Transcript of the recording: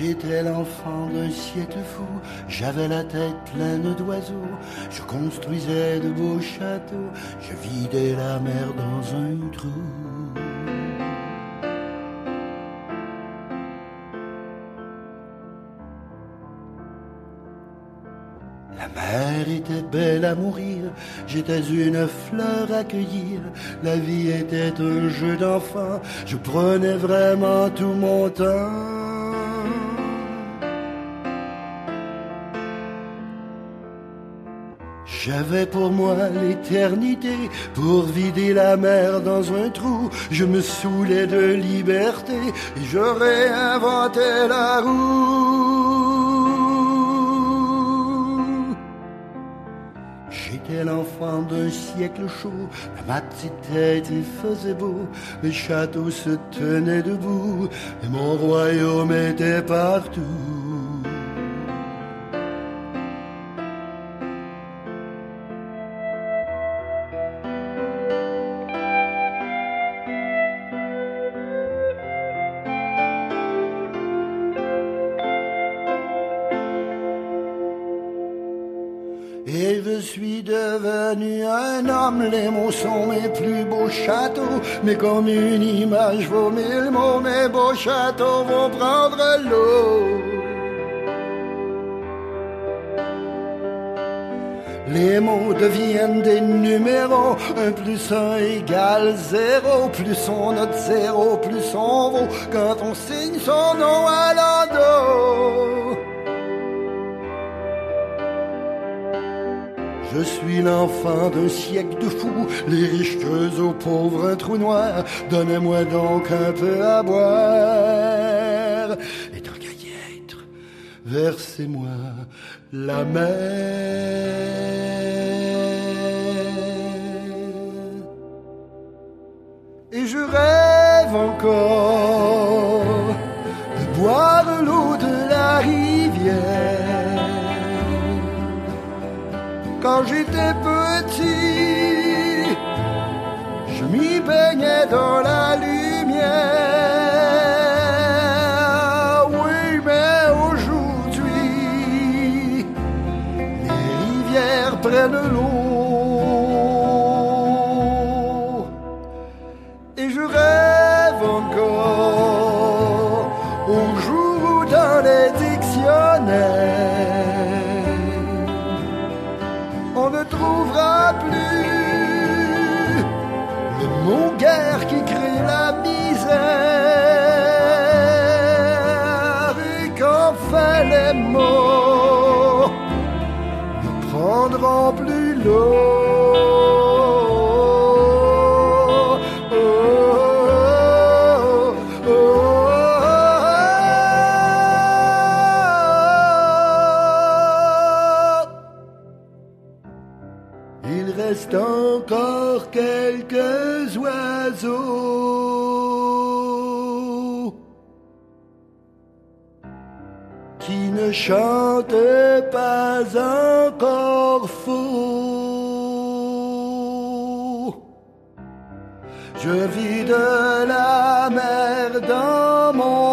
J'étais l'enfant d'un siècle fou, j'avais la tête pleine d'oiseaux, je construisais de beaux châteaux, je vidais la mer dans un trou. La mer était belle à mourir, j'étais une fleur à cueillir, la vie était un jeu d'enfant, je prenais vraiment tout mon temps. J'avais pour moi l'éternité, pour vider la mer dans un trou, je me saoulais de liberté et je réinventais la roue. J'étais l'enfant d'un siècle chaud, ma petite tête il faisait beau, mes châteaux se tenaient debout et mon royaume était partout. Et je suis devenu un homme, les mots sont mes plus beaux châteaux, mais comme une image vaut mille mots, mes beaux châteaux vont prendre l'eau. Les mots deviennent des numéros, 1 plus 1 égale 0, plus on note 0, plus on vaut, quand on signe son nom à l'endos. Je suis l'enfant d'un siècle de fous, les riches creusent aux pauvres un trou noir, donnez-moi donc un peu à boire. Et tant qu'à y être, versez-moi la mer. Et je rêve encore de boire l'eau de la rivière. Quand j'étais petit, je m'y baignais dans la lumière. Oui, mais aujourd'hui, les rivières prennent l'eau. Et je rêve encore au jour où dans les dictionnaires on ne trouvera plus le mot guerre qui crée la misère, et qu'enfin les mots ne prendront plus l'eau. Il reste encore quelques oiseaux qui ne chantent pas encore faux. Je vis de la mer dans mon